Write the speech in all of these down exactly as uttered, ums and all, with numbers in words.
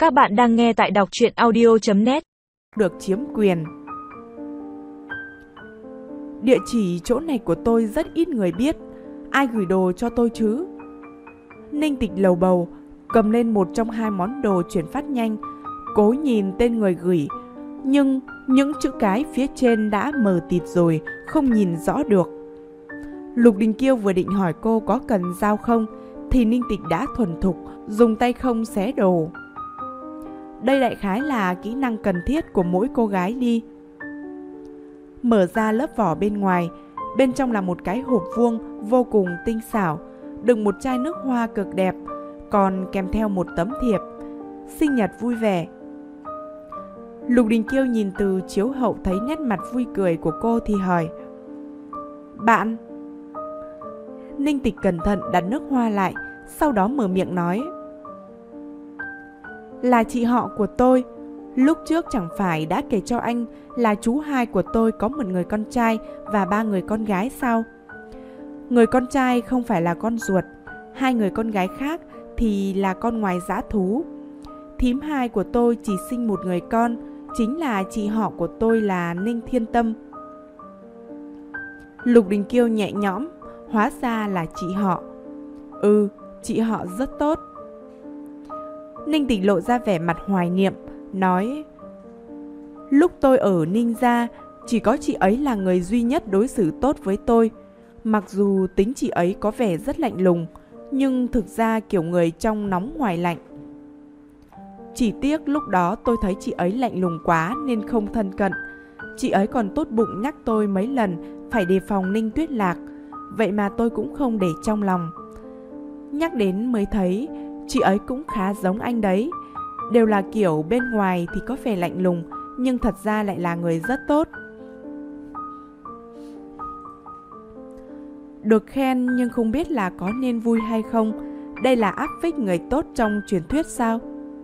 Các bạn đang nghe tại đọc truyện audio chấm net. Được chiếm quyền. Địa chỉ chỗ này của tôi rất ít người biết. Ai gửi đồ cho tôi chứ? Ninh Tịch lầu bầu, cầm lên một trong hai món đồ chuyển phát nhanh, cố nhìn tên người gửi. Nhưng những chữ cái phía trên đã mờ tịt rồi, không nhìn rõ được. Lục Đình Kiêu vừa định hỏi cô có cần dao không, thì Ninh Tịch đã thuần thục dùng tay không xé đồ. Đây đại khái là kỹ năng cần thiết của mỗi cô gái đi. Mở ra lớp vỏ bên ngoài, bên trong là một cái hộp vuông vô cùng tinh xảo, đựng một chai nước hoa cực đẹp, còn kèm theo một tấm thiệp: sinh nhật vui vẻ. Lục Đình Kiêu nhìn từ chiếu hậu thấy nét mặt vui cười của cô thì hỏi: bạn? Ninh Tịch cẩn thận đặt nước hoa lại, sau đó mở miệng nói: là chị họ của tôi. Lúc trước chẳng phải đã kể cho anh là chú hai của tôi có một người con trai và ba người con gái sao? Người con trai không phải là con ruột, hai người con gái khác thì là con ngoài dã thú. Thím hai của tôi chỉ sinh một người con, chính là chị họ của tôi là Ninh Thiên Tâm. Lục Đình Kiêu nhẹ nhõm, hóa ra là chị họ. Ừ, chị họ rất tốt. Ninh Tịch lộ ra vẻ mặt hoài niệm, nói: lúc tôi ở Ninh gia, chỉ có chị ấy là người duy nhất đối xử tốt với tôi. Mặc dù tính chị ấy có vẻ rất lạnh lùng, nhưng thực ra kiểu người trong nóng ngoài lạnh. Chỉ tiếc lúc đó tôi thấy chị ấy lạnh lùng quá nên không thân cận. Chị ấy còn tốt bụng nhắc tôi mấy lần phải đề phòng Ninh Tuyết Lạc, vậy mà tôi cũng không để trong lòng. Nhắc đến mới thấy chị ấy cũng khá giống anh đấy. Đều là kiểu bên ngoài thì có vẻ lạnh lùng, nhưng thật ra lại là người rất tốt. Được khen nhưng không biết là có nên vui hay không. Đây là áp phích người tốt trong truyền thuyết sao?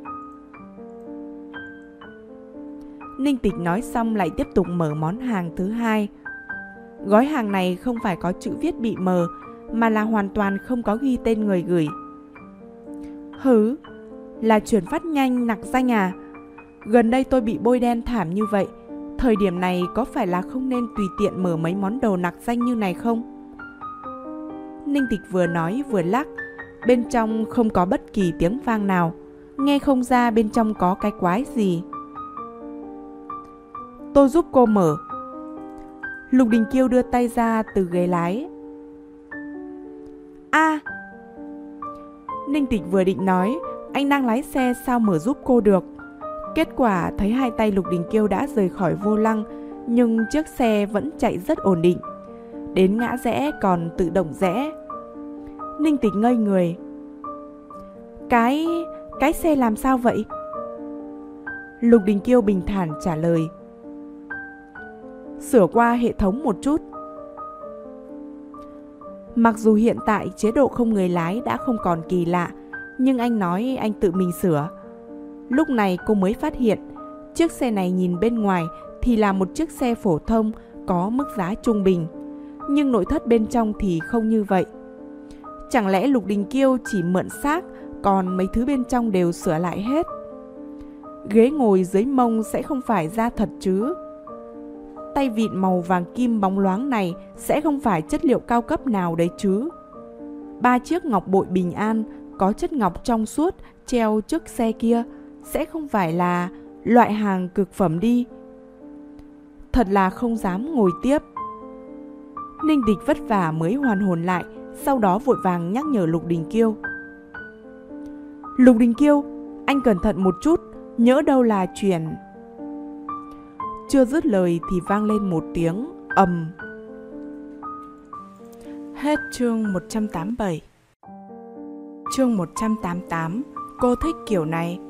Ninh Tịch nói xong lại tiếp tục mở món hàng thứ hai. Gói hàng này không phải có chữ viết bị mờ, mà là hoàn toàn không có ghi tên người gửi. Hứ, là chuyển phát nhanh nặc danh à? Gần đây tôi bị bôi đen thảm như vậy, thời điểm này có phải là không nên tùy tiện mở mấy món đồ nặc danh như này không? Ninh Tịch vừa nói vừa lắc, bên trong không có bất kỳ tiếng vang nào, nghe không ra bên trong có cái quái gì. Tôi giúp cô mở. Lục Đình Kiêu đưa tay ra từ ghế lái. A! À, Ninh Tịch vừa định nói anh đang lái xe sao mở giúp cô được. Kết quả thấy hai tay Lục Đình Kiêu đã rời khỏi vô lăng, nhưng chiếc xe vẫn chạy rất ổn định. Đến ngã rẽ còn tự động rẽ. Ninh Tịch ngây người. Cái... cái xe làm sao vậy? Lục Đình Kiêu bình thản trả lời: sửa qua hệ thống một chút. Mặc dù hiện tại chế độ không người lái đã không còn kỳ lạ, nhưng anh nói anh tự mình sửa. Lúc này cô mới phát hiện, chiếc xe này nhìn bên ngoài thì là một chiếc xe phổ thông có mức giá trung bình, nhưng nội thất bên trong thì không như vậy. Chẳng lẽ Lục Đình Kiêu chỉ mượn xác, còn mấy thứ bên trong đều sửa lại hết? Ghế ngồi dưới mông sẽ không phải da thật chứ? Tay vịn màu vàng kim bóng loáng này sẽ không phải chất liệu cao cấp nào đấy chứ? Ba chiếc ngọc bội bình an có chất ngọc trong suốt treo trước xe kia sẽ không phải là loại hàng cực phẩm đi? Thật là không dám ngồi tiếp. Ninh Tịch vất vả mới hoàn hồn lại, sau đó vội vàng nhắc nhở Lục Đình Kiêu. Lục Đình Kiêu, anh cẩn thận một chút, nhỡ đâu là chuyển... Chưa dứt lời thì vang lên một tiếng ầm. Hết chương một trăm tám mươi bảy. Chương một trăm tám mươi tám. Cô thích kiểu này.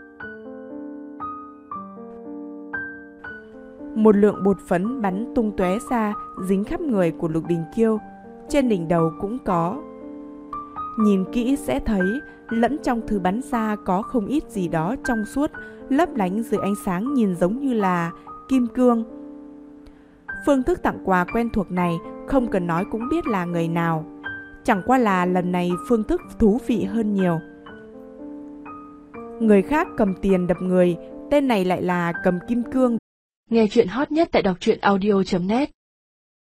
Một lượng bột phấn bắn tung tóe ra, dính khắp người của Lục Đình Kiêu, trên đỉnh đầu cũng có. Nhìn kỹ sẽ thấy lẫn trong thứ bắn ra có không ít gì đó trong suốt, lấp lánh dưới ánh sáng nhìn giống như là kim cương. Phương thức tặng quà quen thuộc này không cần nói cũng biết là người nào. Chẳng qua là lần này phương thức thú vị hơn nhiều. Người khác cầm tiền đập người, tên này lại là cầm kim cương. Nghe chuyện hot nhất tại đọc truyện audio chấm net